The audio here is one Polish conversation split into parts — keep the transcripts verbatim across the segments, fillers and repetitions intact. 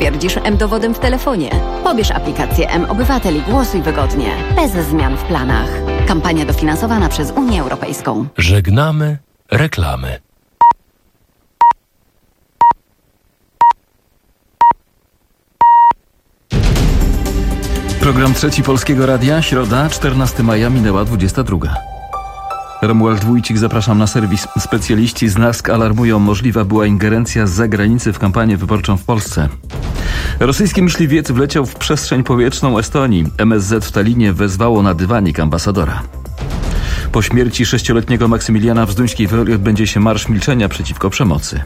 potwierdzisz M-dowodem w telefonie. Pobierz aplikację M-Obywatel i głosuj wygodnie, bez zmian w planach. Kampania dofinansowana przez Unię Europejską. Żegnamy reklamy. Program Trzeci Polskiego Radia, środa, czternastego maja, minęła dwudziesta druga. Romuald Wójcik, zapraszam na serwis. Specjaliści z N A S K alarmują, możliwa była ingerencja z zagranicy w kampanię wyborczą w Polsce. Rosyjski myśliwiec wleciał w przestrzeń powietrzną Estonii. M S Z w Tallinie wezwało na dywanik ambasadora. Po śmierci sześcioletniego Maksymiliana w Zduńskiej Woli odbędzie się marsz milczenia przeciwko przemocy.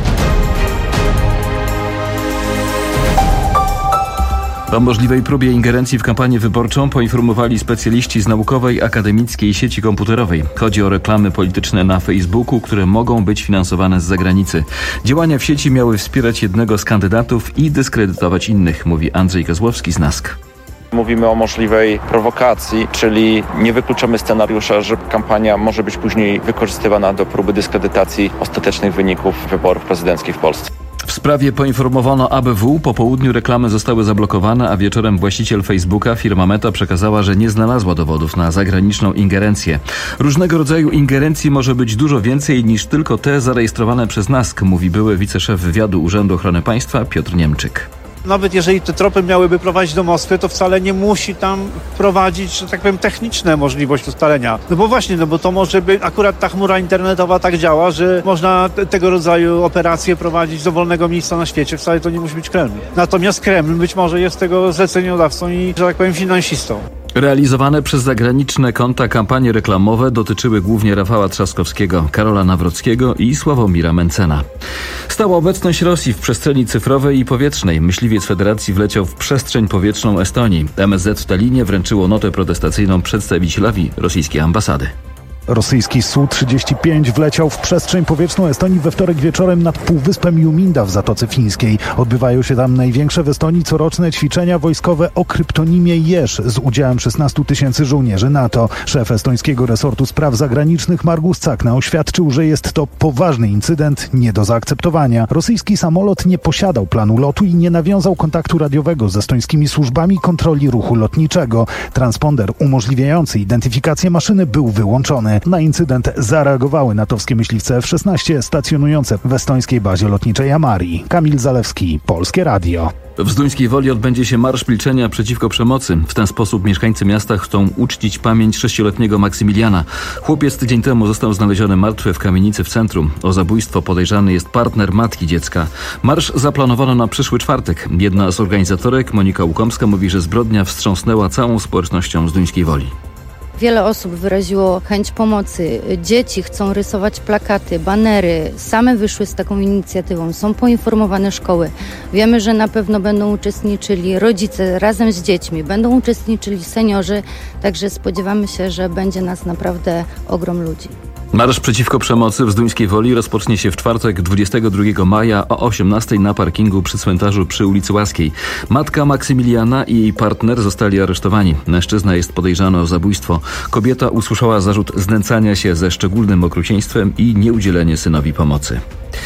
O możliwej próbie ingerencji w kampanię wyborczą poinformowali specjaliści z Naukowej Akademickiej Sieci Komputerowej. Chodzi o reklamy polityczne na Facebooku, które mogą być finansowane z zagranicy. Działania w sieci miały wspierać jednego z kandydatów i dyskredytować innych, mówi Andrzej Kozłowski z N A S K. Mówimy o możliwej prowokacji, czyli nie wykluczamy scenariusza, że kampania może być później wykorzystywana do próby dyskredytacji ostatecznych wyników wyborów prezydenckich w Polsce. W sprawie poinformowano A B W. Po południu reklamy zostały zablokowane, a wieczorem właściciel Facebooka, firma Meta, przekazała, że nie znalazła dowodów na zagraniczną ingerencję. Różnego rodzaju ingerencji może być dużo więcej niż tylko te zarejestrowane przez N A S K, mówi były wiceszef wywiadu Urzędu Ochrony Państwa Piotr Niemczyk. Nawet jeżeli te tropy miałyby prowadzić do Moskwy, to wcale nie musi tam prowadzić, że tak powiem, techniczne możliwość ustalenia. No bo właśnie, no bo to może być, akurat ta chmura internetowa tak działa, że można te, tego rodzaju operacje prowadzić z dowolnego miejsca na świecie, wcale to nie musi być Kreml. Natomiast Kreml być może jest tego zleceniodawcą i, że tak powiem, finansistą. Realizowane przez zagraniczne konta kampanie reklamowe dotyczyły głównie Rafała Trzaskowskiego, Karola Nawrockiego i Sławomira Mencena. Stała obecność Rosji w przestrzeni cyfrowej i powietrznej. Myśliwiec Federacji wleciał w przestrzeń powietrzną Estonii. M S Z w Tallinie wręczyło notę protestacyjną przedstawicielowi rosyjskiej ambasady. Rosyjski S U trzydzieści pięć wleciał w przestrzeń powietrzną Estonii we wtorek wieczorem nad półwyspem Juminda w Zatoce Fińskiej. Odbywają się tam największe w Estonii coroczne ćwiczenia wojskowe o kryptonimie Jeż z udziałem szesnastu tysięcy żołnierzy NATO. Szef estońskiego resortu spraw zagranicznych Margus Cakna oświadczył, że jest to poważny incydent nie do zaakceptowania. Rosyjski samolot nie posiadał planu lotu i nie nawiązał kontaktu radiowego z estońskimi służbami kontroli ruchu lotniczego. Transponder umożliwiający identyfikację maszyny był wyłączony. Na incydent zareagowały natowskie myśliwce F szesnaście stacjonujące w estońskiej bazie lotniczej Amari. Kamil Zalewski, Polskie Radio. W Zduńskiej Woli odbędzie się marsz milczenia przeciwko przemocy. W ten sposób mieszkańcy miasta chcą uczcić pamięć sześcioletniego Maksymiliana. Chłopiec tydzień temu został znaleziony martwy w kamienicy w centrum. O zabójstwo podejrzany jest partner matki dziecka. Marsz zaplanowano na przyszły czwartek. Jedna z organizatorek, Monika Łukomska, mówi, że zbrodnia wstrząsnęła całą społecznością Zduńskiej Woli. Wiele osób wyraziło chęć pomocy. Dzieci chcą rysować plakaty, banery. Same wyszły z taką inicjatywą. Są poinformowane szkoły. Wiemy, że na pewno będą uczestniczyli rodzice razem z dziećmi. Będą uczestniczyli seniorzy. Także spodziewamy się, że będzie nas naprawdę ogrom ludzi. Marsz przeciwko przemocy w Zduńskiej Woli rozpocznie się w czwartek dwudziestego drugiego maja o osiemnastej na parkingu przy cmentarzu przy ulicy Łaskiej. Matka Maksymiliana i jej partner zostali aresztowani. Mężczyzna jest podejrzany o zabójstwo. Kobieta usłyszała zarzut znęcania się ze szczególnym okrucieństwem i nieudzielenie synowi pomocy.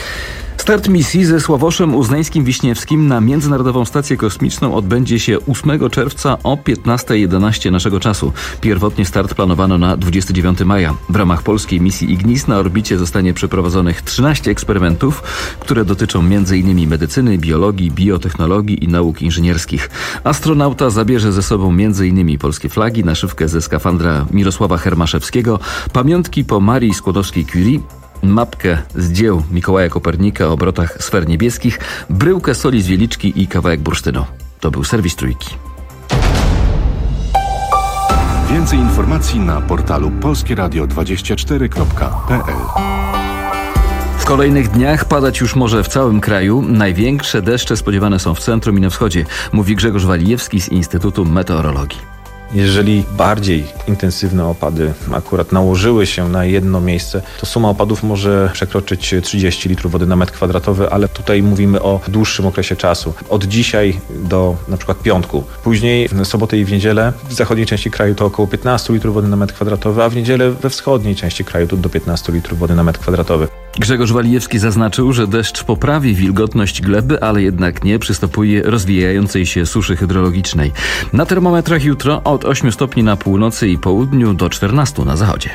Start misji ze Sławoszem Uznańskim-Wiśniewskim na Międzynarodową Stację Kosmiczną odbędzie się ósmego czerwca o piętnasta jedenaście naszego czasu. Pierwotnie start planowano na dwudziestego dziewiątego maja. W ramach polskiej misji Ignis na orbicie zostanie przeprowadzonych trzynaście eksperymentów, które dotyczą między innymi medycyny, biologii, biotechnologii i nauk inżynierskich. Astronauta zabierze ze sobą między innymi polskie flagi, naszywkę ze skafandra Mirosława Hermaszewskiego, pamiątki po Marii Skłodowskiej-Curie, mapkę z dzieł Mikołaja Kopernika o obrotach sfer niebieskich, bryłkę soli z Wieliczki i kawałek bursztynu. To był serwis Trójki. Więcej informacji na portalu polskie radio dwadzieścia cztery kropka p l. W kolejnych dniach padać już może w całym kraju. Największe deszcze spodziewane są w centrum i na wschodzie, mówi Grzegorz Walijewski z Instytutu Meteorologii. Jeżeli bardziej intensywne opady akurat nałożyły się na jedno miejsce, to suma opadów może przekroczyć trzydzieści litrów wody na metr kwadratowy, ale tutaj mówimy o dłuższym okresie czasu. Od dzisiaj do na przykład piątku. Później w sobotę i w niedzielę w zachodniej części kraju to około piętnaście litrów wody na metr kwadratowy, a w niedzielę we wschodniej części kraju to do piętnaście litrów wody na metr kwadratowy. Grzegorz Walijewski zaznaczył, że deszcz poprawi wilgotność gleby, ale jednak nie przystopuje rozwijającej się suszy hydrologicznej. Na termometrach jutro od ośmiu stopni na północy i południu do czternastu na zachodzie.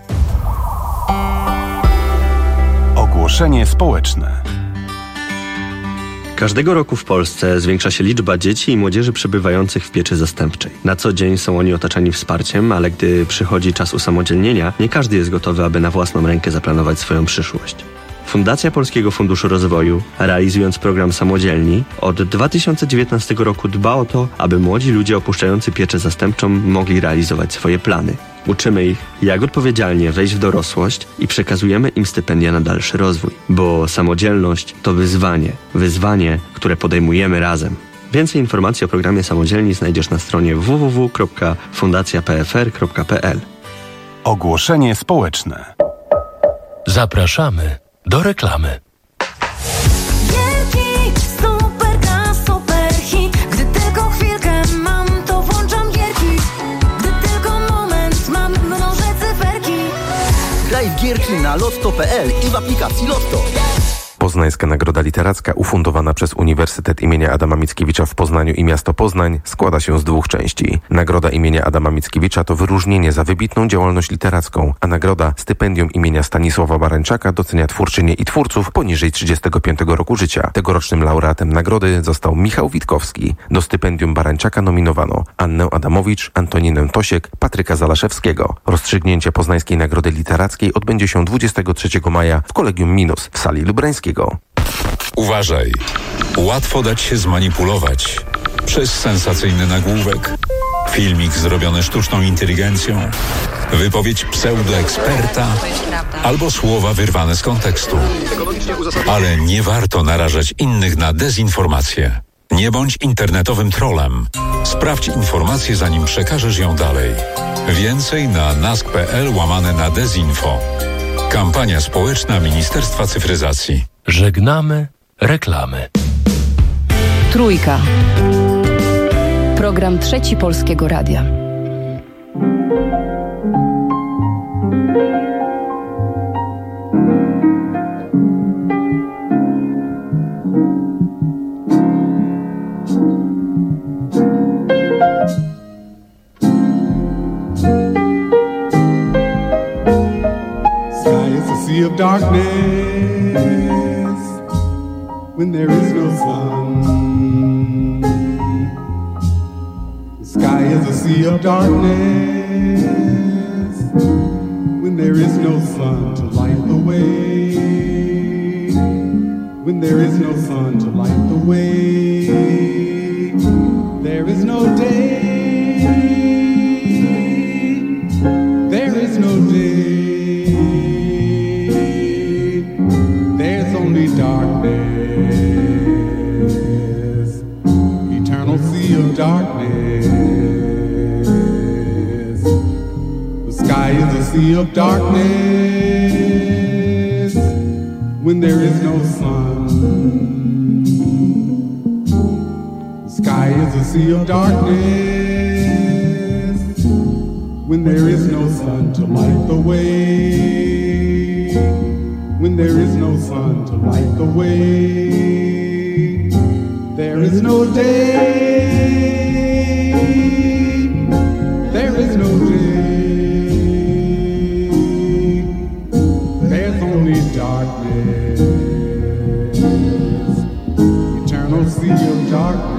Ogłoszenie społeczne. Każdego roku w Polsce zwiększa się liczba dzieci i młodzieży przebywających w pieczy zastępczej. Na co dzień są oni otaczani wsparciem, ale gdy przychodzi czas usamodzielnienia, nie każdy jest gotowy, aby na własną rękę zaplanować swoją przyszłość. Fundacja Polskiego Funduszu Rozwoju, realizując program Samodzielni, od dwa tysiące dziewiętnastego roku dba o to, aby młodzi ludzie opuszczający pieczę zastępczą mogli realizować swoje plany. Uczymy ich, jak odpowiedzialnie wejść w dorosłość i przekazujemy im stypendia na dalszy rozwój. Bo samodzielność to wyzwanie. Wyzwanie, które podejmujemy razem. Więcej informacji o programie Samodzielni znajdziesz na stronie w w w kropka fundacja p f r kropka p l. Ogłoszenie społeczne. Zapraszamy do reklamy. Gierki, super gra, super hit. Gdy tylko chwilkę mam, to włączam gierki. Gdy tylko moment mam, mnożę cyferki. Graj w gierki na lotto kropka p l i w aplikacji Lotto. Poznańska Nagroda Literacka ufundowana przez Uniwersytet imienia Adama Mickiewicza w Poznaniu i miasto Poznań składa się z dwóch części. Nagroda imienia Adama Mickiewicza to wyróżnienie za wybitną działalność literacką, a nagroda stypendium imienia Stanisława Barańczaka docenia twórczynie i twórców poniżej trzydziestego piątego roku życia. Tegorocznym laureatem nagrody został Michał Witkowski. Do stypendium Barańczaka nominowano Annę Adamowicz, Antoninę Tosiek, Patryka Zalaszewskiego. Rozstrzygnięcie Poznańskiej Nagrody Literackiej odbędzie się dwudziestego trzeciego maja w Kolegium Minus w sali Lubrańskiej. Uważaj, łatwo dać się zmanipulować przez sensacyjny nagłówek, filmik zrobiony sztuczną inteligencją, wypowiedź pseudoeksperta albo słowa wyrwane z kontekstu. Ale nie warto narażać innych na dezinformację. Nie bądź internetowym trollem. Sprawdź informację, zanim przekażesz ją dalej. Więcej na nask kropka p l łamane na dezinfo. Kampania społeczna Ministerstwa Cyfryzacji. Żegnamy reklamy. Trójka. Program Trzeci Polskiego Radia. Sea of darkness when there is no sun. The sky is a sea of darkness when there is no sun to light the way. When there is no sun to light the way, there is no day. There is no day. Darkness, eternal sea of darkness. The sky is a sea of darkness when there is no sun. The sky is a sea of darkness when there is no sun to light the way. When there is no sun to light the way, there is no day, there is no day, there's only darkness, eternal sea of darkness.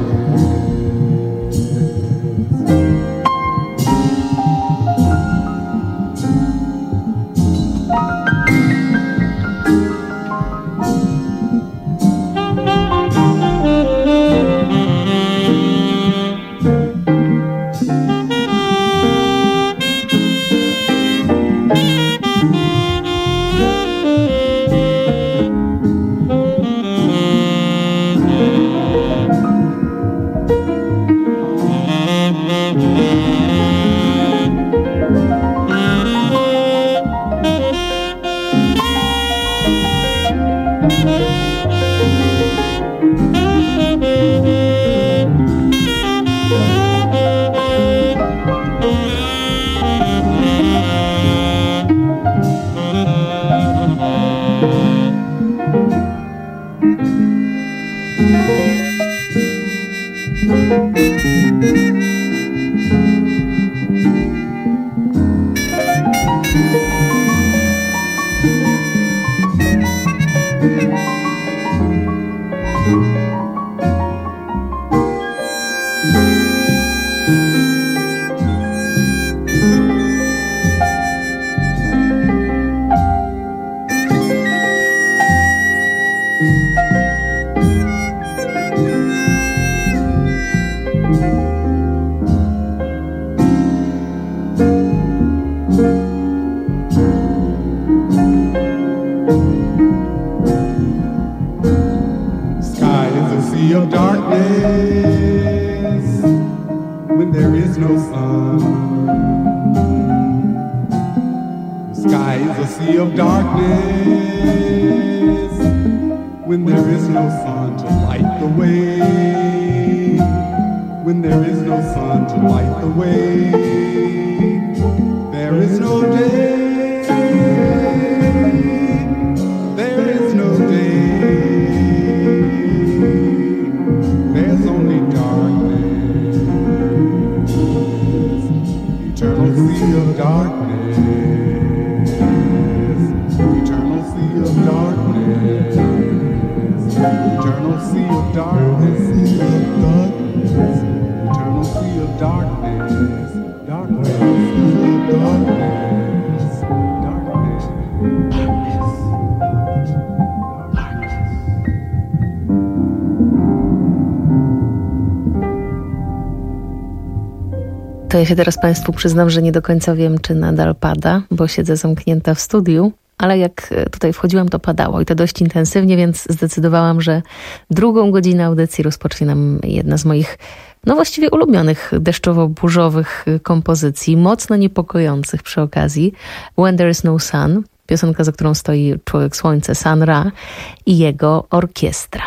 To ja się teraz Państwu przyznam, że nie do końca wiem, czy nadal pada, bo siedzę zamknięta w studiu, ale jak tutaj wchodziłam, to padało i to dość intensywnie, więc zdecydowałam, że drugą godzinę audycji rozpocznie nam jedna z moich, no właściwie ulubionych deszczowo-burzowych kompozycji, mocno niepokojących przy okazji, When There Is No Sun, piosenka, za którą stoi Człowiek Słońce, Sun Ra i jego orkiestra.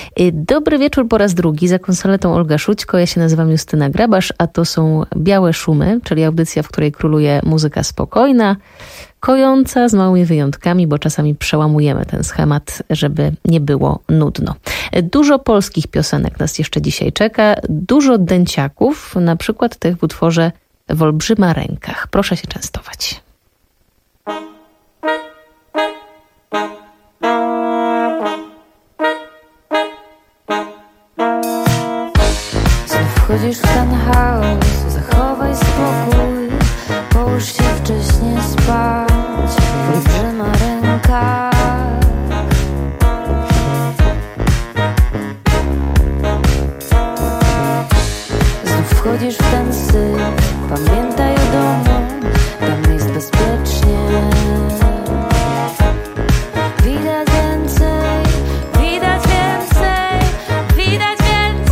Dobry wieczór po raz drugi, za konsoletą Olga Szućko, ja się nazywam Justyna Grabasz, a to są Białe Szumy, czyli audycja, w której króluje muzyka spokojna, kojąca, z małymi wyjątkami, bo czasami przełamujemy ten schemat, żeby nie było nudno. Dużo polskich piosenek nas jeszcze dzisiaj czeka, dużo dęciaków, na przykład tych w utworze W olbrzyma rękach. Proszę się częstować. Wchodzisz w ten chaos, zachowaj spokój, połóż się wcześnie spać, olbrzyma ręka. Znów wchodzisz w ten syf, pamiętaj o domu, tam jest bezpiecznie. Widać więcej, widać więcej, widać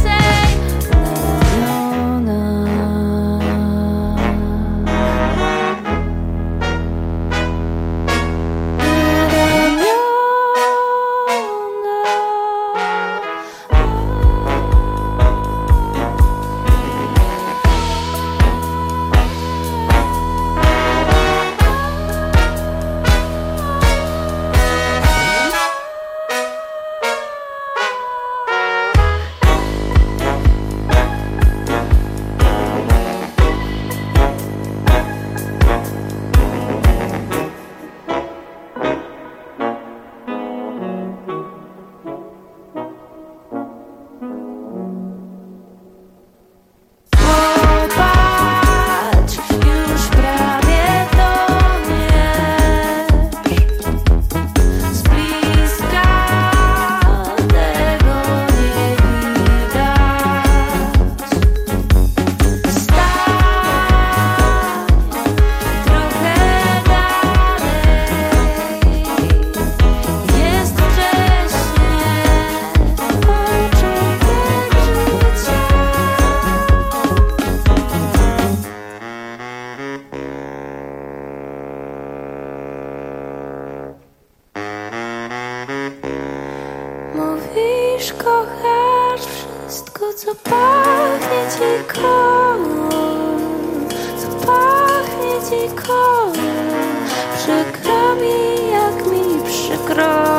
Mówisz, kochasz wszystko, co pachnie ci kolor, co pachnie ci kolor. Przykro mi, jak mi przykro.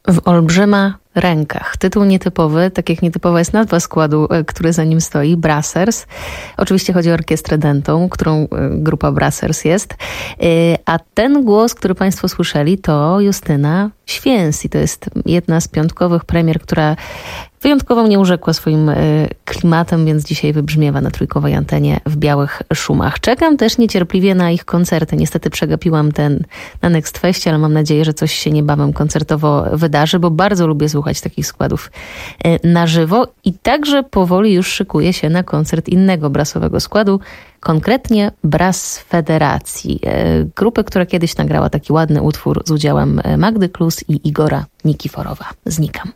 W olbrzyma rękach. Tytuł nietypowy, tak jak nietypowa jest nazwa składu, który za nim stoi, Brassers. Oczywiście chodzi o orkiestrę dętą, którą grupa Brassers jest. A ten głos, który Państwo słyszeli, to Justyna Święs i to jest jedna z piątkowych premier, która wyjątkowo mnie urzekła swoim klimatem, więc dzisiaj wybrzmiewa na trójkowej antenie w Białych Szumach. Czekam też niecierpliwie na ich koncerty. Niestety przegapiłam ten na Next Festie, ale mam nadzieję, że coś się niebawem koncertowo wydarzy, bo bardzo lubię słuchać takich składów na żywo i także powoli już szykuje się na koncert innego brassowego składu, konkretnie Brass Federacji, grupy, która kiedyś nagrała taki ładny utwór z udziałem Magdy Klus i Igora Nikiforowa. Znikam.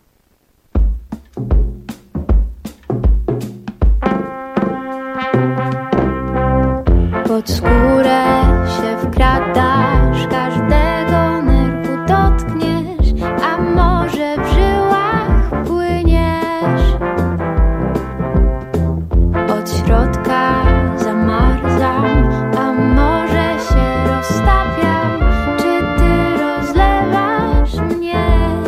Pod skórę się wkradasz, każdego nerwu dotkniesz, a może w żyłach płyniesz. Od środka zamarzam, a może się roztapiam. Czy ty rozlewasz mnie?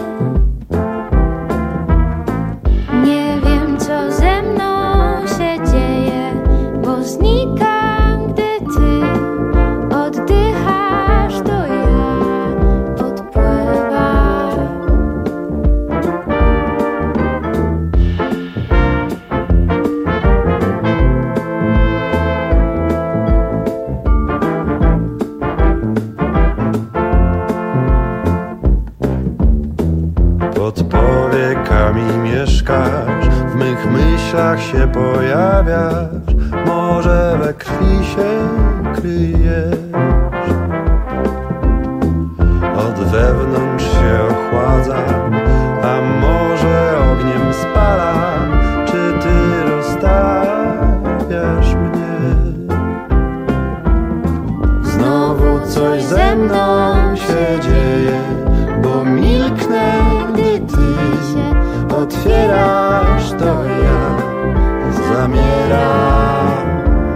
Nie wiem, co ze mną się dzieje, bo znikam. W mych myślach się pojawiasz, może we krwi się kryjesz. Od wewnątrz się ochładzam, a może ogniem spalam. Czy ty rozstawiasz mnie? Znowu coś ze mną się dzieje, bo milknę, gdy ty się otwierasz, to ja zamieram.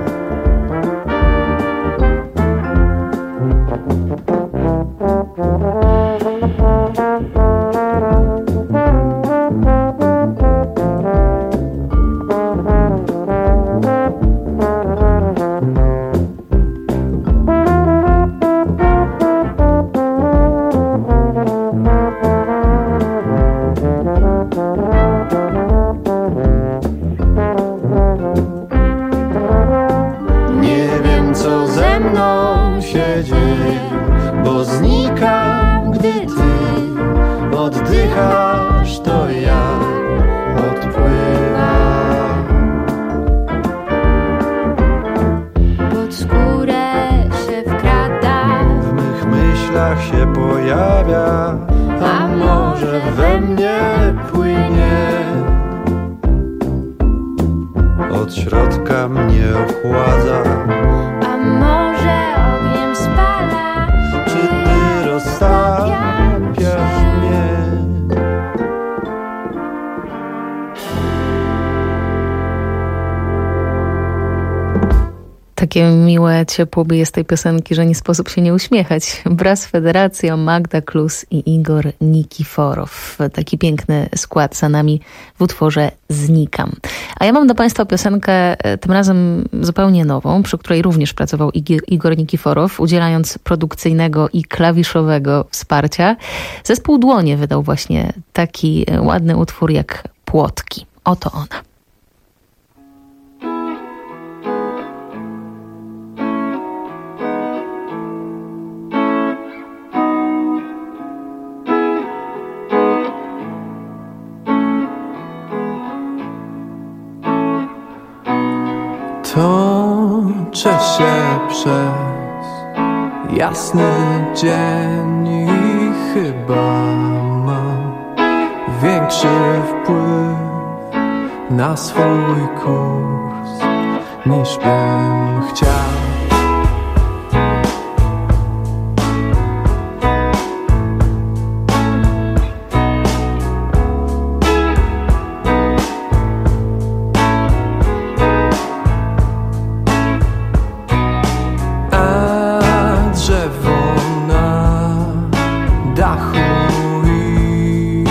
Takie miłe ciepło bije z tej piosenki, że nie sposób się nie uśmiechać. Brass Federacja, Magda Klus i Igor Nikiforow. Taki piękny skład za nami w utworze Znikam. A ja mam do Państwa piosenkę tym razem zupełnie nową, przy której również pracował Igor Nikiforow, udzielając produkcyjnego i klawiszowego wsparcia. Zespół Dłonie wydał właśnie taki ładny utwór jak Płotki. Oto ona. Toczę się przez jasny dzień i chyba mam większy wpływ na swój kurs niż bym chciał. Drzewo na dachu i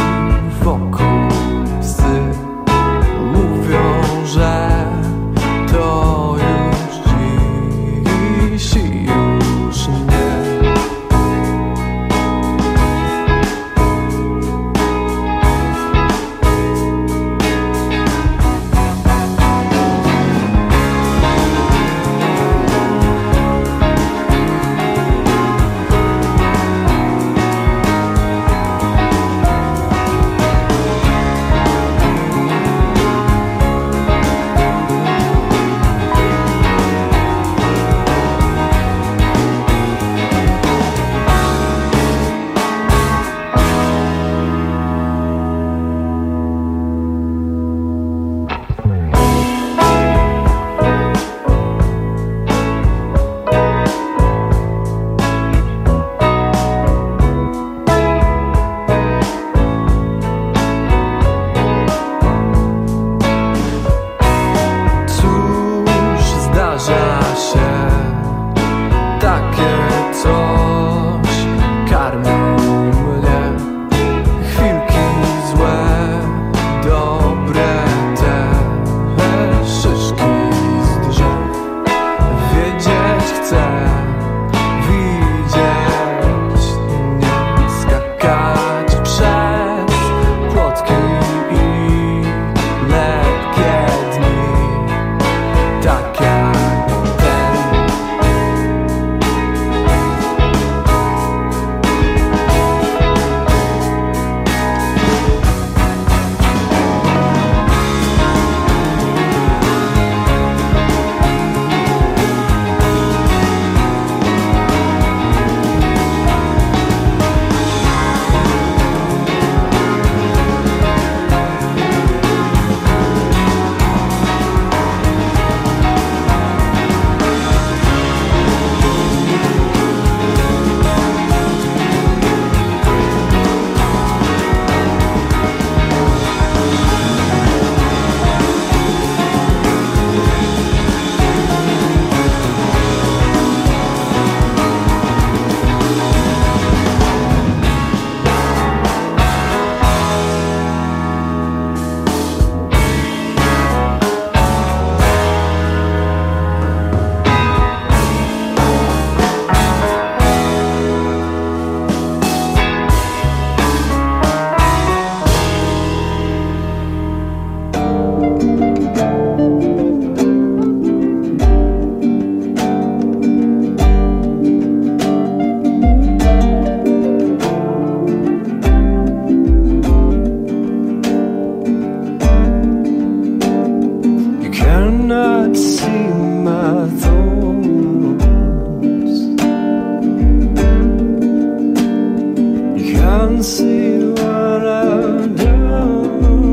can see what I've done.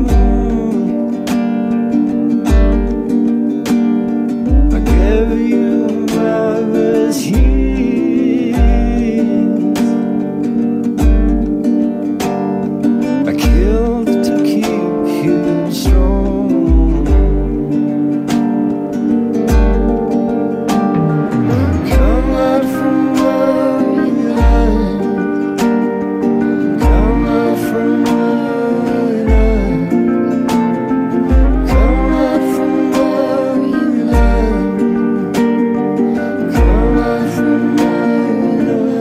I gave you my best years. I killed to keep you strong. Come out from where you hide. Come out from where you hide. Come out from where you hide. Come out from where you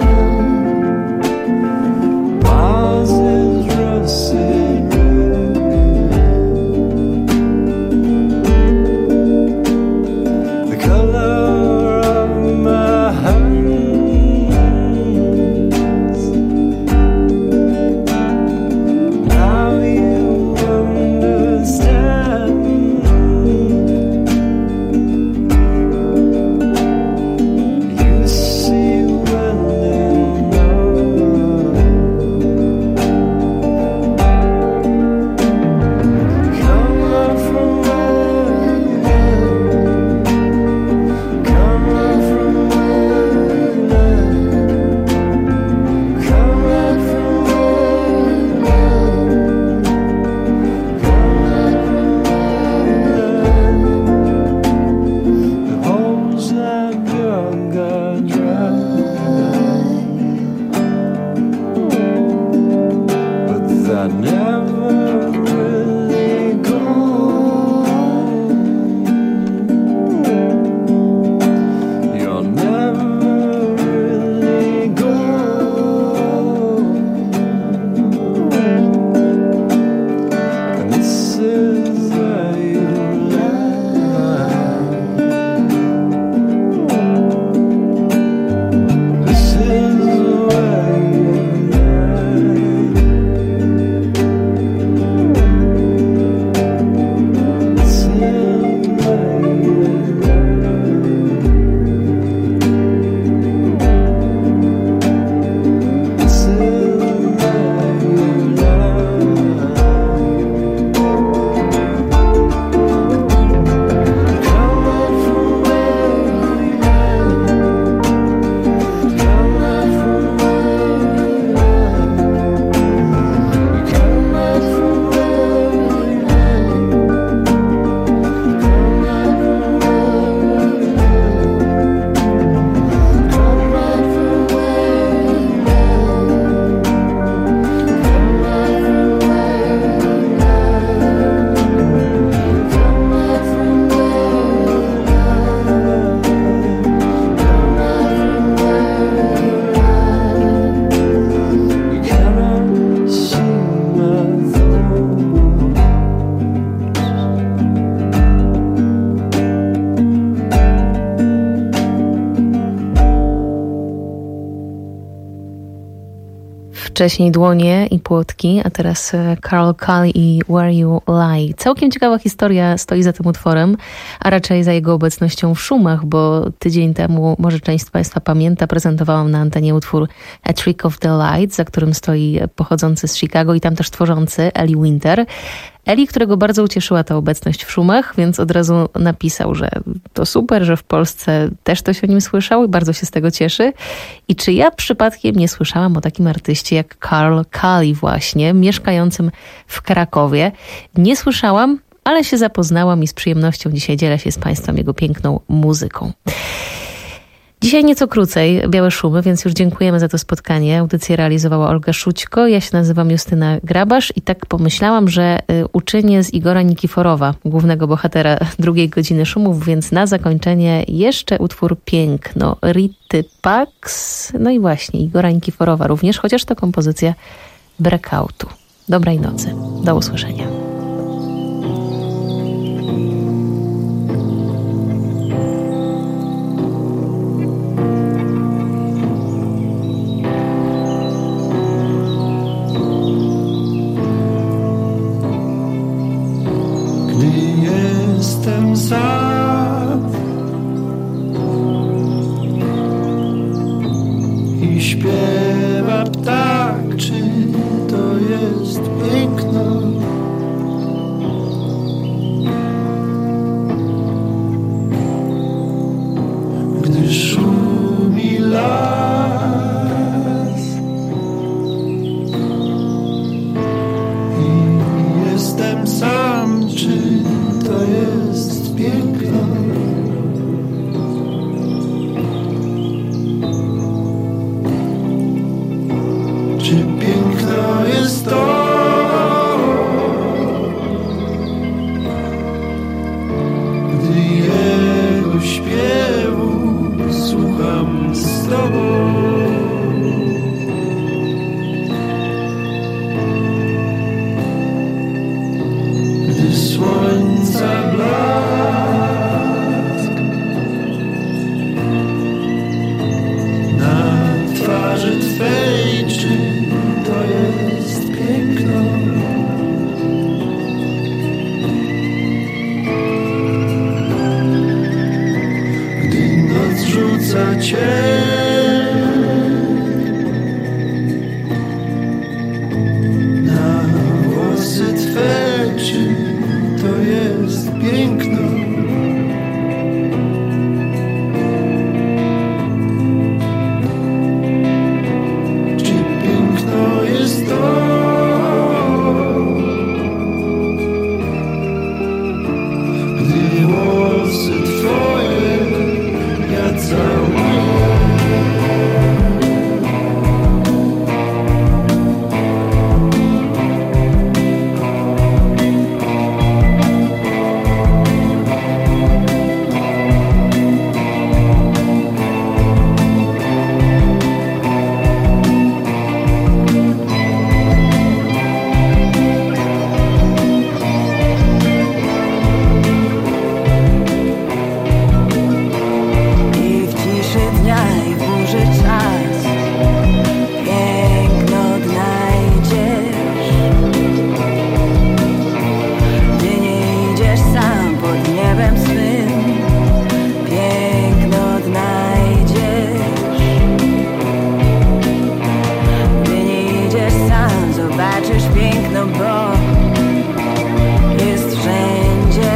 hide. Mars is rusted red. The color of my hands. Now you understand. You see well enough. Come out from where you hide. Come out from where you hide. Come out from where you hide. Come out from where you hide. The holes that dug are dry, but that never really gone. You're never really gone. And this is where you lie. This is where you lie. This is where you lie. This is where you lie. Come out from where you hide. Come out from where you hide. Come out from where you hide. Come out from where you hide. Come out from where you hide. Come out from where you hide. Come out from where you hide. Come out from where you hide. You cannot see my thoughts. Wcześniej Dłonie i Płotki, a teraz e, Carl Cully i Where You Lie. Całkiem ciekawa historia stoi za tym utworem, a raczej za jego obecnością w szumach, bo tydzień temu, może część z Państwa pamięta, prezentowałam na antenie utwór A Trick of the Light, za którym stoi pochodzący z Chicago i tam też tworzący Eli Winter. Eli, którego bardzo ucieszyła ta obecność w szumach, więc od razu napisał, że to super, że w Polsce też ktoś o nim słyszał i bardzo się z tego cieszy. I czy ja przypadkiem nie słyszałam o takim artyście jak Carl Cully właśnie, mieszkającym w Krakowie? Nie słyszałam, ale się zapoznałam i z przyjemnością dzisiaj dzielę się z Państwem jego piękną muzyką. Dzisiaj nieco krócej, Białe Szumy, więc już dziękujemy za to spotkanie. Audycję realizowała Olga Szućko, ja się nazywam Justyna Grabasz i tak pomyślałam, że uczynię z Igora Nikiforowa, głównego bohatera drugiej godziny Szumów, więc na zakończenie jeszcze utwór Piękno, Rity Pax, no i właśnie Igora Nikiforowa również, chociaż to kompozycja Breakoutu. Dobrej nocy, do usłyszenia. Jestem sam i śpiewa ptak, czy czy piękno jest to, gdy jego śpiewu słucham z tobą. Gdy słońca blask na twarzy twej, czy to jest piękno? Gdy noc rzuca cień na włosy twe, czy to jest piękno? Czy piękno jest to, gdy włosy twoje ja całuję? I w ciszy dnia i w burzy czas piękno odnajdziesz. Gdy nie idziesz sam pod niebem swym, piękno odnajdziesz. Gdy nie idziesz sam, zobaczysz piękno, bo jest wszędzie.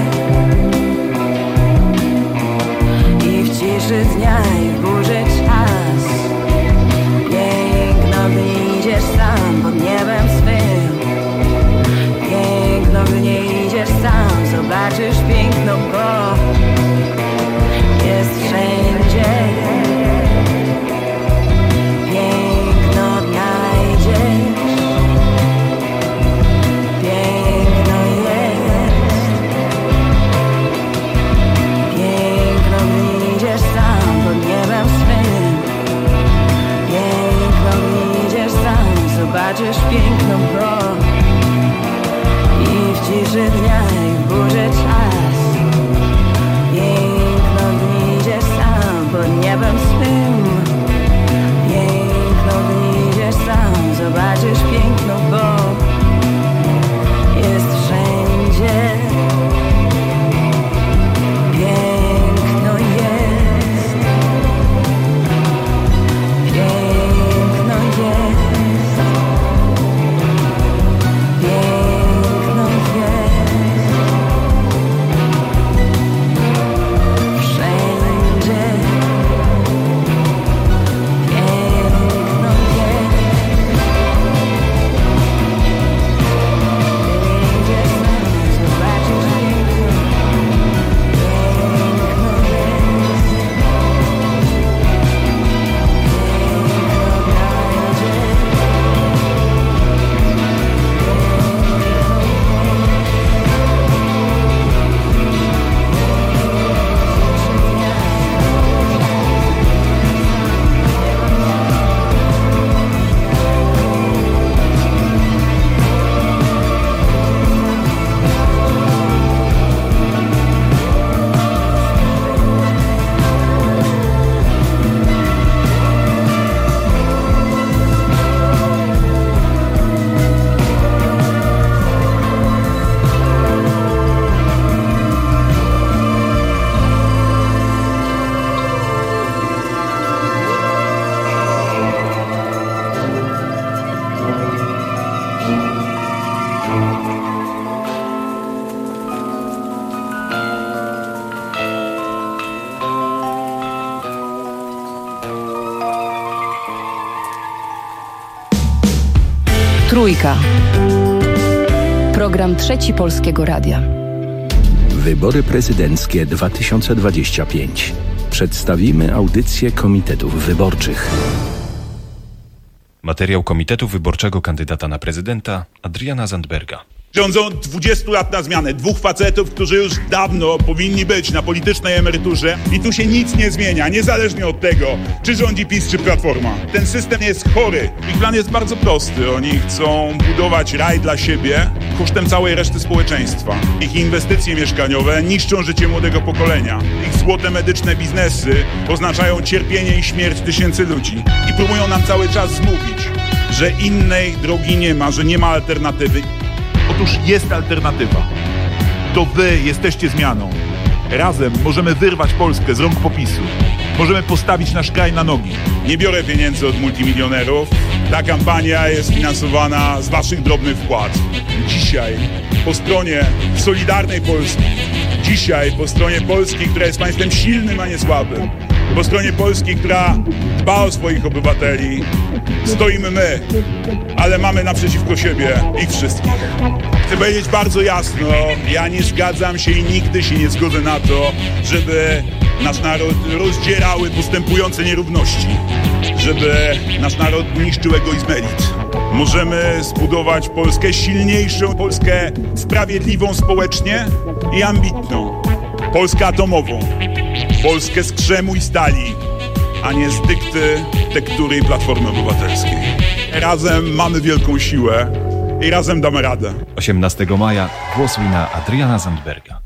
I w ciszy dnia i w burzy czas piękno, gdy nie idziesz sam pod niebem swym. Piękno, gdy nie idziesz sam, zobaczysz piękno, bo jest wszędzie. Piękno odnajdziesz. Piękno jest. Piękno, gdy nie idziesz sam pod niebem swym. Piękno, gdy nie idziesz sam, zobaczysz piękno, bo i w ciszy dnia i w burzy czas piękno, gdy nie idziesz sam pod niebem swym. Piękno, gdy nie idziesz sam, zobaczysz piękno, bo jest wszędzie. Piękno jest. Piękno jest. Piękno jest. Wszędzie. Piękno jest. Idziesz sam, zobaczysz piękno. Piękno jest. Trójka. Program Trzeci Polskiego Radia. Wybory prezydenckie dwa tysiące dwadzieścia pięć. Przedstawimy audycję komitetów wyborczych. Materiał Komitetu Wyborczego kandydata na prezydenta Adriana Zandberga. Rządzą dwudziestu lat na zmianę. Dwóch facetów, którzy już dawno powinni być na politycznej emeryturze i tu się nic nie zmienia, niezależnie od tego, czy rządzi PiS, czy Platforma. Ten system jest chory. Ich plan jest bardzo prosty. Oni chcą budować raj dla siebie kosztem całej reszty społeczeństwa. Ich inwestycje mieszkaniowe niszczą życie młodego pokolenia. Ich złote medyczne biznesy oznaczają cierpienie i śmierć tysięcy ludzi. I próbują nam cały czas zmówić, że innej drogi nie ma, że nie ma alternatywy. Otóż jest alternatywa. To wy jesteście zmianą. Razem możemy wyrwać Polskę z rąk PO-PiSu. Możemy postawić nasz kraj na nogi. Nie biorę pieniędzy od multimilionerów. Ta kampania jest finansowana z waszych drobnych wpłat. Dzisiaj po stronie Solidarnej Polski, dzisiaj po stronie Polski, która jest państwem silnym, a nie słabym, po stronie Polski, która dba o swoich obywateli, stoimy my, ale mamy naprzeciwko siebie ich wszystkich. Chcę powiedzieć bardzo jasno, ja nie zgadzam się i nigdy się nie zgodzę na to, żeby nasz naród rozdzierały postępujące nierówności, żeby nasz naród niszczył egoizm elit. Możemy zbudować Polskę silniejszą, Polskę sprawiedliwą społecznie i ambitną. Polskę atomową, Polskę z krzemu i stali, a nie z dykty tektury i Platformy Obywatelskiej. Razem mamy wielką siłę i razem damy radę. osiemnastego maja głosuj na Adriana Zandberga.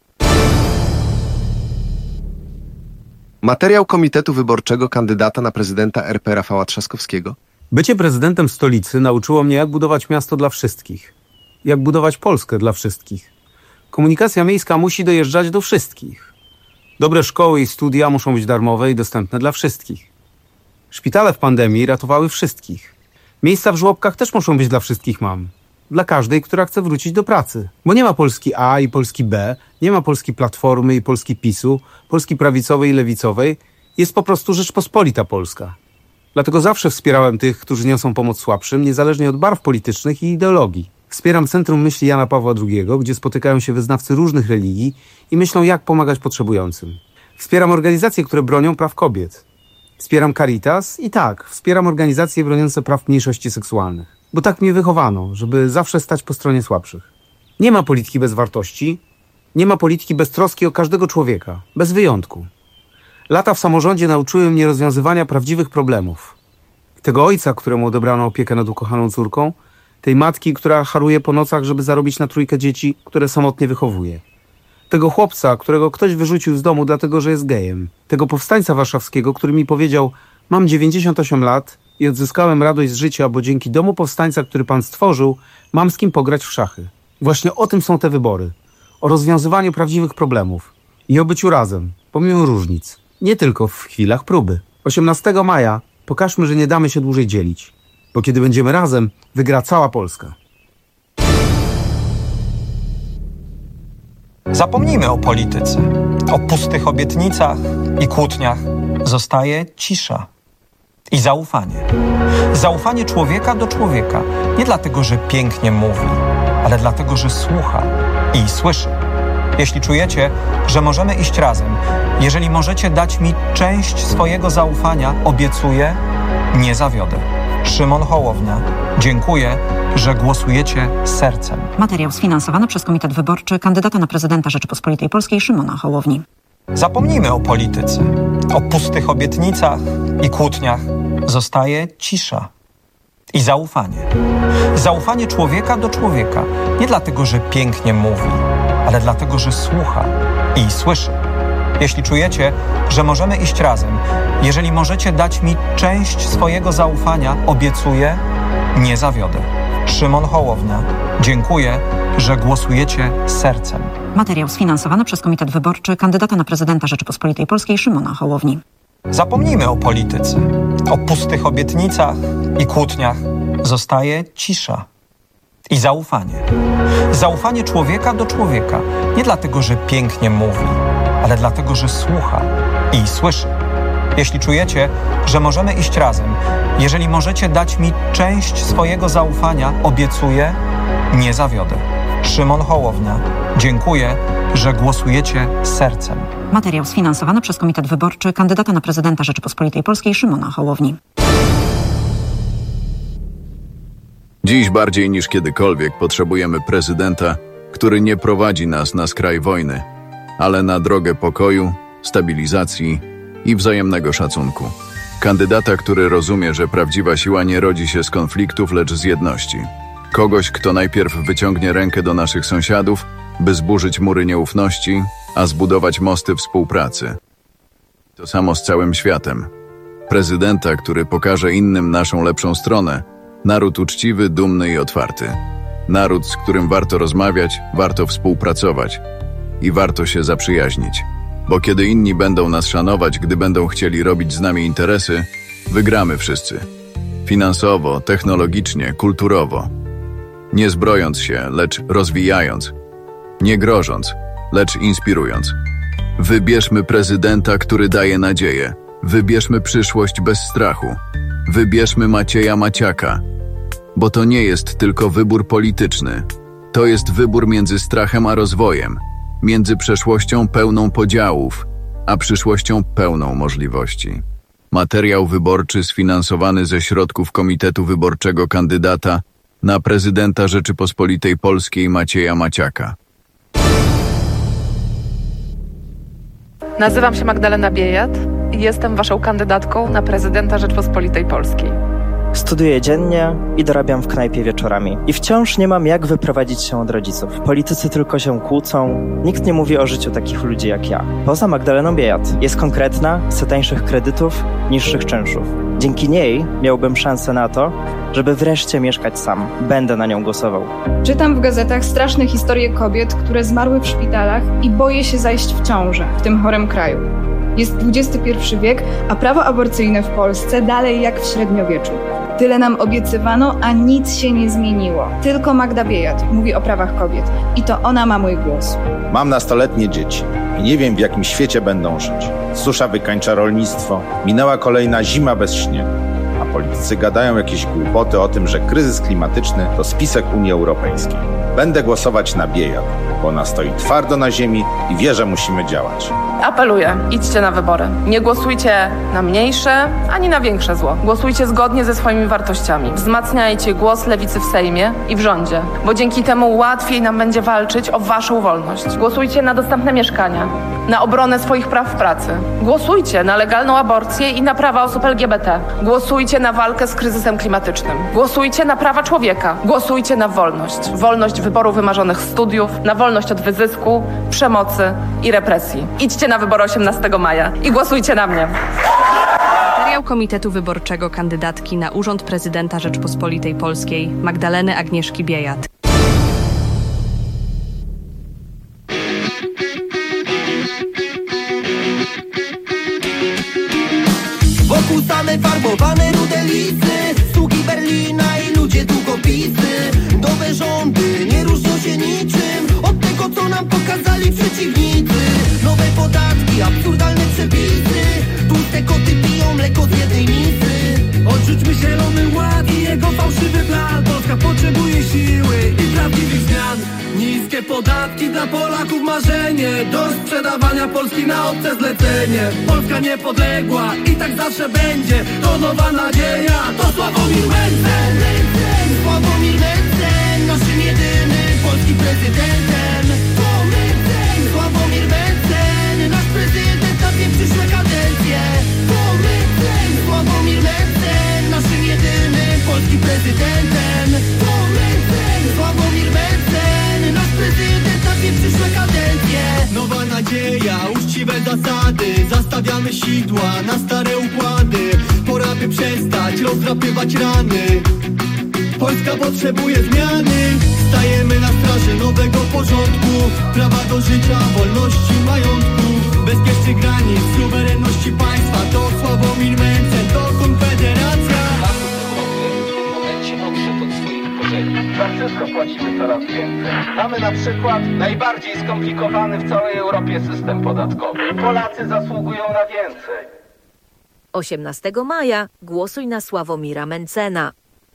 Materiał Komitetu Wyborczego kandydata na prezydenta R P Rafała Trzaskowskiego. Bycie prezydentem stolicy nauczyło mnie, jak budować miasto dla wszystkich. Jak budować Polskę dla wszystkich. Komunikacja miejska musi dojeżdżać do wszystkich. Dobre szkoły i studia muszą być darmowe i dostępne dla wszystkich. Szpitale w pandemii ratowały wszystkich. Miejsca w żłobkach też muszą być dla wszystkich mam. Dla każdej, która chce wrócić do pracy. Bo nie ma Polski A i Polski B, nie ma Polski Platformy i Polski PiSu, Polski prawicowej i lewicowej. Jest po prostu Rzeczpospolita Polska. Dlatego zawsze wspierałem tych, którzy niosą pomoc słabszym, niezależnie od barw politycznych i ideologii. Wspieram Centrum Myśli Jana Pawła drugiego, gdzie spotykają się wyznawcy różnych religii i myślą, jak pomagać potrzebującym. Wspieram organizacje, które bronią praw kobiet. Wspieram Caritas i tak, wspieram organizacje broniące praw mniejszości seksualnych. Bo tak mnie wychowano, żeby zawsze stać po stronie słabszych. Nie ma polityki bez wartości, nie ma polityki bez troski o każdego człowieka, bez wyjątku. Lata w samorządzie nauczyły mnie rozwiązywania prawdziwych problemów. Tego ojca, któremu odebrano opiekę nad ukochaną córką, tej matki, która haruje po nocach, żeby zarobić na trójkę dzieci, które samotnie wychowuje. Tego chłopca, którego ktoś wyrzucił z domu dlatego, że jest gejem. Tego powstańca warszawskiego, który mi powiedział: mam dziewięćdziesiąt osiem lat i odzyskałem radość z życia, bo dzięki domu powstańca, który pan stworzył, mam z kim pograć w szachy. Właśnie o tym są te wybory. O rozwiązywaniu prawdziwych problemów. I o byciu razem, pomimo różnic. Nie tylko w chwilach próby. osiemnastego maja pokażmy, że nie damy się dłużej dzielić. Bo kiedy będziemy razem, wygra cała Polska. Zapomnijmy o polityce, o pustych obietnicach i kłótniach. Zostaje cisza i zaufanie. Zaufanie człowieka do człowieka. Nie dlatego, że pięknie mówi, ale dlatego, że słucha i słyszy. Jeśli czujecie, że możemy iść razem, jeżeli możecie dać mi część swojego zaufania, obiecuję, nie zawiodę. Szymon Hołownia. Dziękuję, że głosujecie sercem. Materiał sfinansowany przez Komitet Wyborczy kandydata na prezydenta Rzeczypospolitej Polskiej Szymona Hołowni. Zapomnijmy o polityce, o pustych obietnicach i kłótniach. Zostaje cisza i zaufanie. Zaufanie człowieka do człowieka. Nie dlatego, że pięknie mówi, ale dlatego, że słucha i słyszy. Jeśli czujecie, że możemy iść razem, jeżeli możecie dać mi część swojego zaufania, obiecuję, nie zawiodę. Szymon Hołownia. Dziękuję, że głosujecie sercem. Materiał sfinansowany przez Komitet Wyborczy kandydata na prezydenta Rzeczypospolitej Polskiej Szymona Hołowni. Zapomnijmy o polityce, o pustych obietnicach i kłótniach. Zostaje cisza i zaufanie. Zaufanie człowieka do człowieka. Nie dlatego, że pięknie mówi, ale dlatego, że słucha i słyszy. Jeśli czujecie, że możemy iść razem, jeżeli możecie dać mi część swojego zaufania, obiecuję, nie zawiodę. Szymon Hołownia. Dziękuję, że głosujecie sercem. Materiał sfinansowany przez Komitet Wyborczy kandydata na prezydenta Rzeczypospolitej Polskiej Szymona Hołowni. Dziś bardziej niż kiedykolwiek potrzebujemy prezydenta, który nie prowadzi nas na skraj wojny, ale na drogę pokoju, stabilizacji i wzajemnego szacunku. Kandydata, który rozumie, że prawdziwa siła nie rodzi się z konfliktów, lecz z jedności. Kogoś, kto najpierw wyciągnie rękę do naszych sąsiadów, by zburzyć mury nieufności, a zbudować mosty współpracy. To samo z całym światem. Prezydenta, który pokaże innym naszą lepszą stronę. Naród uczciwy, dumny i otwarty. Naród, z którym warto rozmawiać, warto współpracować i warto się zaprzyjaźnić. Bo kiedy inni będą nas szanować, gdy będą chcieli robić z nami interesy, wygramy wszyscy. Finansowo, technologicznie, kulturowo. Nie zbrojąc się, lecz rozwijając. Nie grożąc, lecz inspirując. Wybierzmy prezydenta, który daje nadzieję. Wybierzmy przyszłość bez strachu. Wybierzmy Macieja Maciaka. Bo to nie jest tylko wybór polityczny. To jest wybór między strachem a rozwojem. Między przeszłością pełną podziałów, a przyszłością pełną możliwości. Materiał wyborczy sfinansowany ze środków Komitetu Wyborczego kandydata na prezydenta Rzeczypospolitej Polskiej Macieja Maciaka. Nazywam się Magdalena Biejat i jestem waszą kandydatką na prezydenta Rzeczypospolitej Polskiej. Studiuję dziennie i dorabiam w knajpie wieczorami. I wciąż nie mam jak wyprowadzić się od rodziców. Politycy tylko się kłócą. Nikt nie mówi o życiu takich ludzi jak ja. Poza Magdaleną Biejat. Jest konkretna, chce tańszych kredytów, niższych czynszów. Dzięki niej miałbym szansę na to, żeby wreszcie mieszkać sam. Będę na nią głosował. Czytam w gazetach straszne historie kobiet, które zmarły w szpitalach i boję się zajść w ciążę w tym chorym kraju. Jest dwudziesty pierwszy wiek, a prawo aborcyjne w Polsce dalej jak w średniowieczu. Tyle nam obiecywano, a nic się nie zmieniło. Tylko Magda Biejat mówi o prawach kobiet i to ona ma mój głos. Mam nastoletnie dzieci i nie wiem, w jakim świecie będą żyć. Susza wykańcza rolnictwo, minęła kolejna zima bez śniegu, a politycy gadają jakieś głupoty o tym, że kryzys klimatyczny to spisek Unii Europejskiej. Będę głosować na Biejat, bo ona stoi twardo na ziemi i wie, że musimy działać. Apeluję, idźcie na wybory. Nie głosujcie na mniejsze, ani na większe zło. Głosujcie zgodnie ze swoimi wartościami. Wzmacniajcie głos lewicy w Sejmie i w rządzie, bo dzięki temu łatwiej nam będzie walczyć o waszą wolność. Głosujcie na dostępne mieszkania, na obronę swoich praw w pracy. Głosujcie na legalną aborcję i na prawa osób L G B T. Głosujcie na walkę z kryzysem klimatycznym. Głosujcie na prawa człowieka. Głosujcie na wolność. Wolność wyboru wymarzonych studiów, na wolność od wyzysku, przemocy i represji. Idźcie na wybory osiemnastego maja i głosujcie na mnie. Materiał Komitetu Wyborczego kandydatki na urząd prezydenta Rzeczypospolitej Polskiej Magdaleny Agnieszki Biejat. Wokół same farbowane rude lisy, sługi Berlina i ludzie długopisy. Nowe rządy nie różnią się niczym od tego, co nam pokazali przeciwnicy. Nowe podatki, absurdalne przepisy, tłuste koty piją mleko z jednej misy. Odrzućmy zielony ład i jego fałszywy plan. Polska potrzebuje siły i prawdziwych zmian. Niskie podatki dla Polaków marzenie, dość sprzedawania Polski na obce zlecenie. Polska niepodległa i tak zawsze będzie, to nowa nadzieja, to Sławomir Mencen. Sławomir Mencen, naszym jedynym polskim prezydentem. To Mencen, Sławomir Mencen, nasz prezydent na dwie przyszłe kadencje. To Mencen, Sławomir Mencen, naszym jedynym polskim prezydentem. To Mencen, Sławomir Mencen, nasz prezydent na dwie przyszłe kadencje. Nowa nadzieja, uczciwe zasady, zastawiamy sidła na stare układy. Pora by przestać rozdrapywać rany. Polska potrzebuje zmiany. Stajemy na straży nowego porządku, prawa do życia, wolności, majątku, bezpiecznych granic, suwerenności państwa. To Sławomir Mencen, to Konfederacja. W momencie odszedł od swoich korzeni. Za wszystko płacimy coraz więcej. Mamy na przykład najbardziej skomplikowany w całej Europie system podatkowy. Polacy zasługują na więcej. osiemnastego maja głosuj na Sławomira Mencena.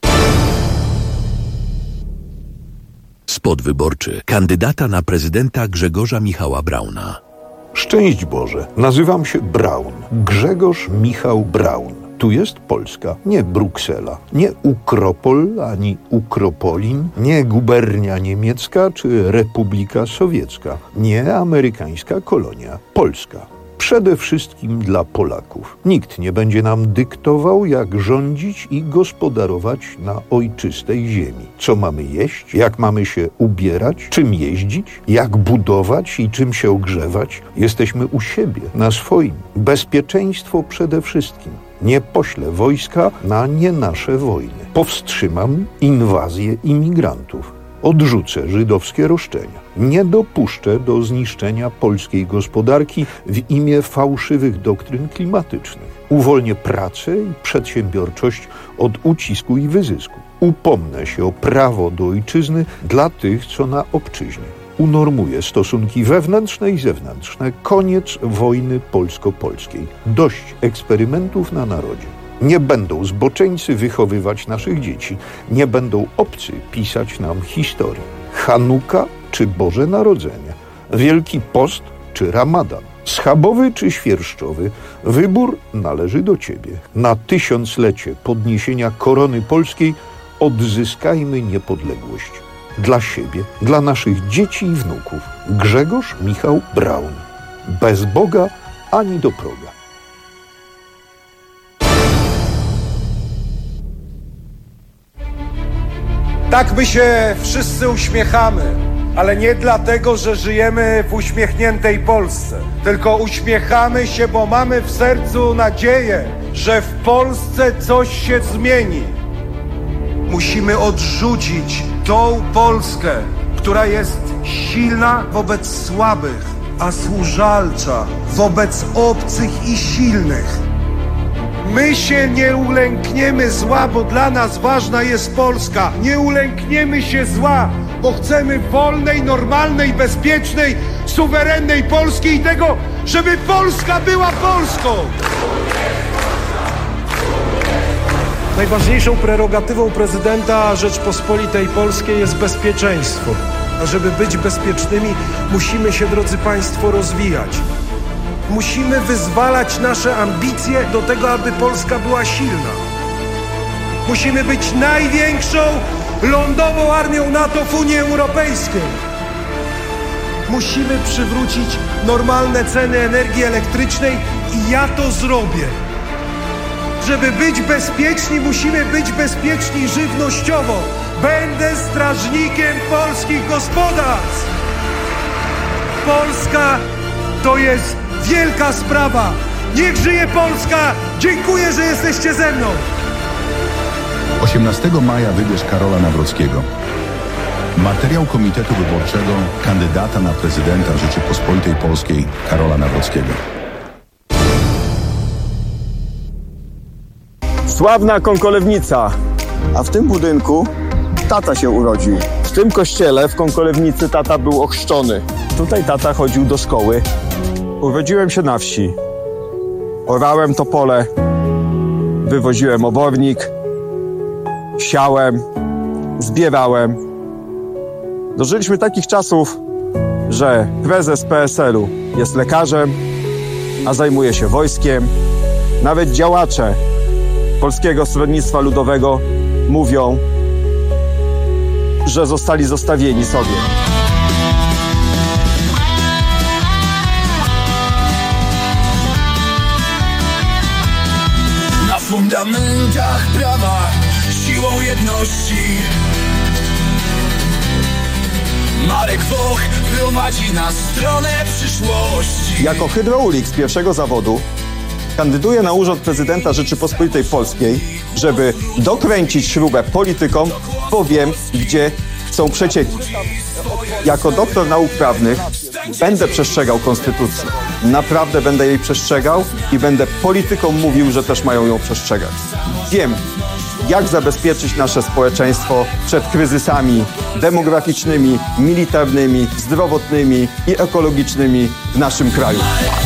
Spot wyborczy kandydata na prezydenta Grzegorza Michała Brauna. Szczęść Boże, nazywam się Braun. Grzegorz Michał Braun. Tu jest Polska, nie Bruksela, nie Ukropol ani Ukropolin, nie gubernia niemiecka czy Republika Sowiecka, nie amerykańska kolonia. Polska. Przede wszystkim dla Polaków. Nikt nie będzie nam dyktował, jak rządzić i gospodarować na ojczystej ziemi. Co mamy jeść, jak mamy się ubierać, czym jeździć, jak budować i czym się ogrzewać. Jesteśmy u siebie, na swoim. Bezpieczeństwo przede wszystkim. Nie poślę wojska na nie nasze wojny. Powstrzymam inwazję imigrantów. Odrzucę żydowskie roszczenia. Nie dopuszczę do zniszczenia polskiej gospodarki w imię fałszywych doktryn klimatycznych. Uwolnię pracę i przedsiębiorczość od ucisku i wyzysku. Upomnę się o prawo do ojczyzny dla tych, co na obczyźnie. Unormuję stosunki wewnętrzne i zewnętrzne. Koniec wojny polsko-polskiej. Dość eksperymentów na narodzie. Nie będą zboczeńcy wychowywać naszych dzieci. Nie będą obcy pisać nam historii. Chanuka czy Boże Narodzenie. Wielki Post czy Ramadan. Schabowy czy świerszczowy. Wybór należy do ciebie. Na tysiąclecie podniesienia korony polskiej odzyskajmy niepodległość. Dla siebie, dla naszych dzieci i wnuków. Grzegorz Michał Braun. Bez Boga ani do proga. Tak my się wszyscy uśmiechamy, ale nie dlatego, że żyjemy w uśmiechniętej Polsce, tylko uśmiechamy się, bo mamy w sercu nadzieję, że w Polsce coś się zmieni. Musimy odrzucić tą Polskę, która jest silna wobec słabych, a służalcza wobec obcych i silnych. My się nie ulękniemy zła, bo dla nas ważna jest Polska. Nie ulękniemy się zła, bo chcemy wolnej, normalnej, bezpiecznej, suwerennej Polski i tego, żeby Polska była Polską. Najważniejszą prerogatywą prezydenta Rzeczpospolitej Polskiej jest bezpieczeństwo. A żeby być bezpiecznymi, musimy się, drodzy Państwo, rozwijać. Musimy wyzwalać nasze ambicje do tego, aby Polska była silna. Musimy być największą lądową armią NATO w Unii Europejskiej. Musimy przywrócić normalne ceny energii elektrycznej i ja to zrobię. Żeby być bezpieczni, musimy być bezpieczni żywnościowo. Będę strażnikiem polskich gospodarstw. Polska to jest wielka sprawa. Niech żyje Polska! Dziękuję, że jesteście ze mną. osiemnastego maja wybierz Karola Nawrockiego. Materiał Komitetu Wyborczego kandydata na prezydenta Rzeczypospolitej Polskiej Karola Nawrockiego. Sławna Konkolewnica. A w tym budynku tata się urodził. W tym kościele w Konkolewnicy tata był ochrzczony. Tutaj tata chodził do szkoły. Urodziłem się na wsi. Orałem to pole. Wywoziłem obornik. Siałem. Zbierałem. Dożyliśmy takich czasów, że prezes P S L u jest lekarzem, a zajmuje się wojskiem. Nawet działacze Polskiego Stronnictwa Ludowego mówią, że zostali zostawieni sobie. Na fundamentach prawa, siłą jedności Marek Woch prowadzi na stronę przyszłości. Jako hydraulik z pierwszego zawodu kandyduję na urząd prezydenta Rzeczypospolitej Polskiej, żeby dokręcić śrubę politykom, bo wiem, gdzie chcą przecieki. Jako doktor nauk prawnych będę przestrzegał konstytucji. Naprawdę będę jej przestrzegał i będę politykom mówił, że też mają ją przestrzegać. Wiem, jak zabezpieczyć nasze społeczeństwo przed kryzysami demograficznymi, militarnymi, zdrowotnymi i ekologicznymi w naszym kraju.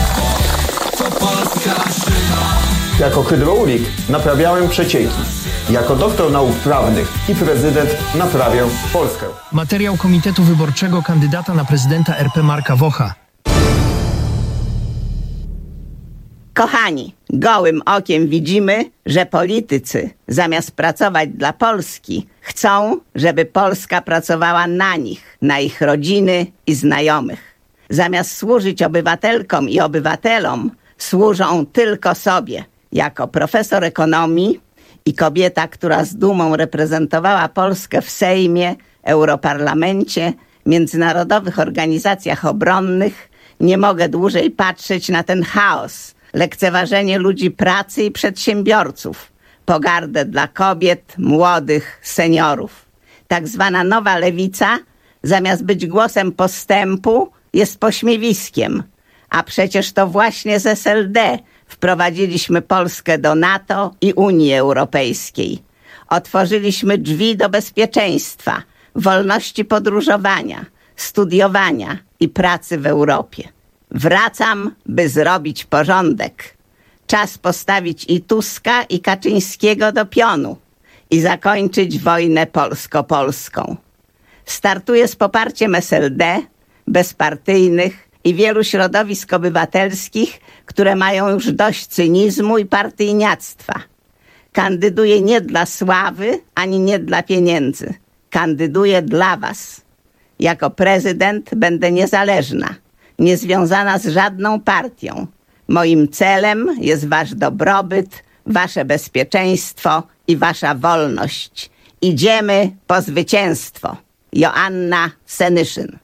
Jako hydraulik naprawiałem przecieki. Jako doktor nauk prawnych i prezydent naprawię Polskę. Materiał Komitetu Wyborczego kandydata na prezydenta R P Marka Wocha. Kochani, gołym okiem widzimy, że politycy zamiast pracować dla Polski, chcą, żeby Polska pracowała na nich, na ich rodziny i znajomych. Zamiast służyć obywatelkom i obywatelom, służą tylko sobie. Jako profesor ekonomii i kobieta, która z dumą reprezentowała Polskę w Sejmie, Europarlamencie, międzynarodowych organizacjach obronnych, nie mogę dłużej patrzeć na ten chaos, lekceważenie ludzi pracy i przedsiębiorców, pogardę dla kobiet, młodych, seniorów. Tak zwana nowa lewica, zamiast być głosem postępu, jest pośmiewiskiem. A przecież to właśnie z S L D wprowadziliśmy Polskę do NATO i Unii Europejskiej. Otworzyliśmy drzwi do bezpieczeństwa, wolności podróżowania, studiowania i pracy w Europie. Wracam, by zrobić porządek. Czas postawić i Tuska, i Kaczyńskiego do pionu i zakończyć wojnę polsko-polską. Startuję z poparciem S L D, bezpartyjnych i wielu środowisk obywatelskich, które mają już dość cynizmu i partyjniactwa. Kandyduję nie dla sławy, ani nie dla pieniędzy. Kandyduję dla was. Jako prezydent będę niezależna, niezwiązana z żadną partią. Moim celem jest wasz dobrobyt, wasze bezpieczeństwo i wasza wolność. Idziemy po zwycięstwo. Joanna Senyszyn.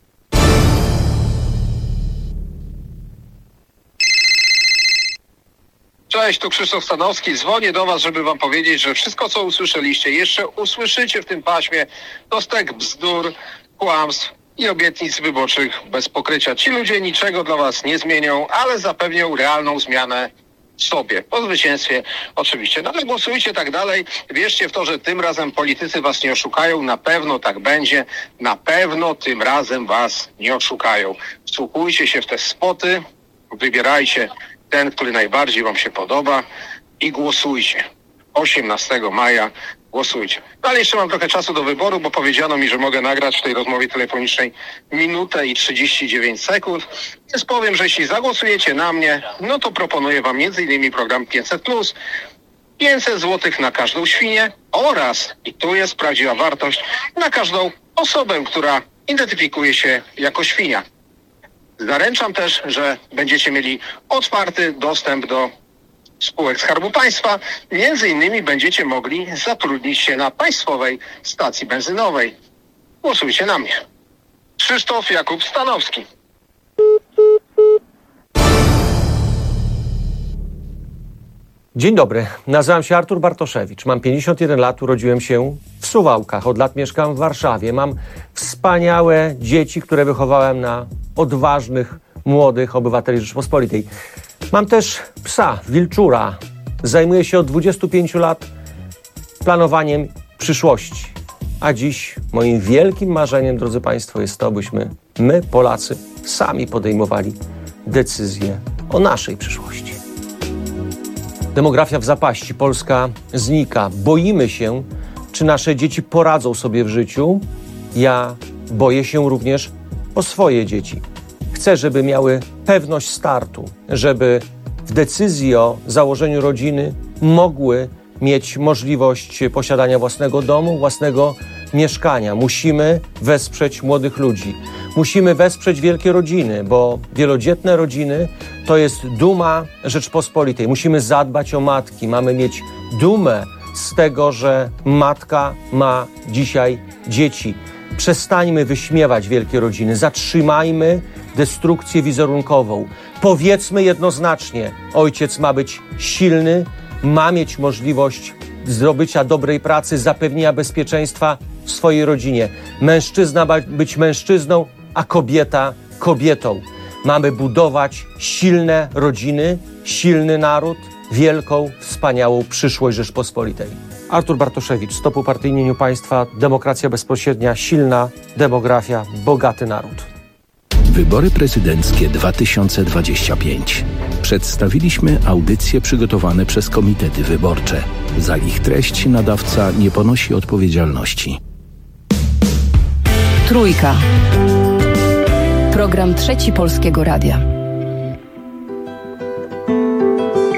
Cześć, tu Krzysztof Stanowski. Dzwonię do was, żeby wam powiedzieć, że wszystko, co usłyszeliście, jeszcze usłyszycie w tym paśmie, to stek bzdur, kłamstw i obietnic wyborczych bez pokrycia. Ci ludzie niczego dla was nie zmienią, ale zapewnią realną zmianę sobie. Po zwycięstwie oczywiście. No ale głosujcie tak dalej. Wierzcie w to, że tym razem politycy was nie oszukają. Na pewno tak będzie. Na pewno tym razem was nie oszukają. Wsłuchujcie się w te spoty. Wybierajcie ten, który najbardziej wam się podoba i głosujcie. osiemnastego maja głosujcie. No ale jeszcze mam trochę czasu do wyboru, bo powiedziano mi, że mogę nagrać w tej rozmowie telefonicznej minutę i trzydzieści dziewięć sekund. Więc powiem, że jeśli zagłosujecie na mnie, no to proponuję wam między innymi program pięćset plus, pięćset złotych na każdą świnię oraz, i tu jest prawdziwa wartość, na każdą osobę, która identyfikuje się jako świnia. Zaręczam też, że będziecie mieli otwarty dostęp do spółek Skarbu Państwa. Między innymi będziecie mogli zatrudnić się na państwowej stacji benzynowej. Głosujcie na mnie. Krzysztof Jakub Stanowski. Dzień dobry, nazywam się Artur Bartoszewicz, mam pięćdziesiąt jeden lat, urodziłem się w Suwałkach, od lat mieszkam w Warszawie. Mam wspaniałe dzieci, które wychowałem na odważnych, młodych obywateli Rzeczypospolitej. Mam też psa, wilczura. Zajmuję się od dwudziestu pięciu lat planowaniem przyszłości. A dziś moim wielkim marzeniem, drodzy Państwo, jest to, byśmy my, Polacy, sami podejmowali decyzje o naszej przyszłości. Demografia w zapaści, Polska znika. Boimy się, czy nasze dzieci poradzą sobie w życiu. Ja boję się również o swoje dzieci. Chcę, żeby miały pewność startu, żeby w decyzji o założeniu rodziny mogły mieć możliwość posiadania własnego domu, własnego mieszkania. Musimy wesprzeć młodych ludzi. Musimy wesprzeć wielkie rodziny, bo wielodzietne rodziny to jest duma Rzeczpospolitej. Musimy zadbać o matki. Mamy mieć dumę z tego, że matka ma dzisiaj dzieci. Przestańmy wyśmiewać wielkie rodziny. Zatrzymajmy destrukcję wizerunkową. Powiedzmy jednoznacznie, ojciec ma być silny, ma mieć możliwość zdobycia dobrej pracy, zapewnienia bezpieczeństwa w swojej rodzinie. Mężczyzna ma być mężczyzną, a kobieta kobietą. Mamy budować silne rodziny, silny naród, wielką, wspaniałą przyszłość Rzeczpospolitej. Artur Bartoszewicz, Stop upartyjnieniu państwa, demokracja bezpośrednia, silna demografia, bogaty naród. Wybory prezydenckie dwa tysiące dwadzieścia pięć. Przedstawiliśmy audycje przygotowane przez komitety wyborcze. Za ich treść nadawca nie ponosi odpowiedzialności. Trójka. Program Trzeci Polskiego Radia.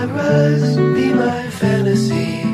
sunrise, be my fantasy.